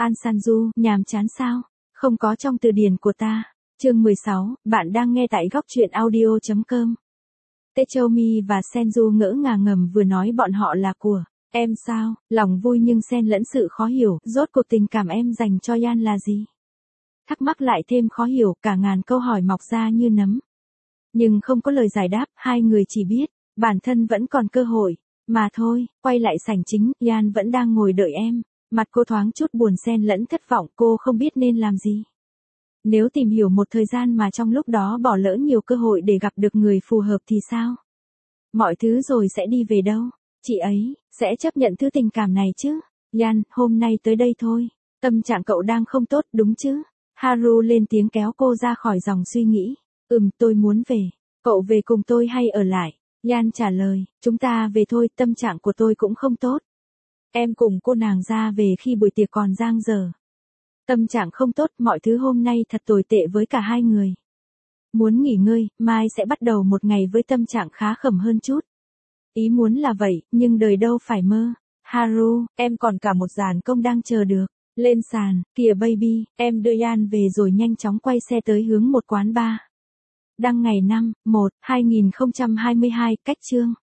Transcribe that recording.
An Sanju, nhàm chán sao? Không có trong từ điển của ta. Chương 16, bạn đang nghe tại góc truyện audio.com. Taechomi và Senju ngỡ ngàng ngầm vừa nói bọn họ là của em sao, lòng vui nhưng xen lẫn sự khó hiểu, rốt cuộc tình cảm em dành cho Yan là gì? Thắc mắc lại thêm khó hiểu, cả ngàn câu hỏi mọc ra như nấm. Nhưng không có lời giải đáp, hai người chỉ biết, bản thân vẫn còn cơ hội, mà thôi. Quay lại sảnh chính, Yan vẫn đang ngồi đợi em, mặt cô thoáng chút buồn xen lẫn thất vọng, cô không biết nên làm gì. Nếu tìm hiểu một thời gian mà trong lúc đó bỏ lỡ nhiều cơ hội để gặp được người phù hợp thì sao? Mọi thứ rồi sẽ đi về đâu? Chị ấy sẽ chấp nhận thứ tình cảm này chứ? Yan, hôm nay tới đây thôi. Tâm trạng cậu đang không tốt đúng chứ? Haru lên tiếng kéo cô ra khỏi dòng suy nghĩ. Tôi muốn về. Cậu về cùng tôi hay ở lại? Yan trả lời, chúng ta về thôi, tâm trạng của tôi cũng không tốt. Em cùng cô nàng ra về khi buổi tiệc còn dang dở. Tâm trạng không tốt, mọi thứ hôm nay thật tồi tệ với cả hai người. Muốn nghỉ ngơi, mai sẽ bắt đầu một ngày với tâm trạng khá khẩm hơn chút. Ý muốn là vậy, nhưng đời đâu phải mơ. Haru, em còn cả một dàn công đang chờ được. Lên sàn, kìa baby, em đưa Yan về rồi nhanh chóng quay xe tới hướng một quán bar. Đăng ngày 5/1/2022, cách chương.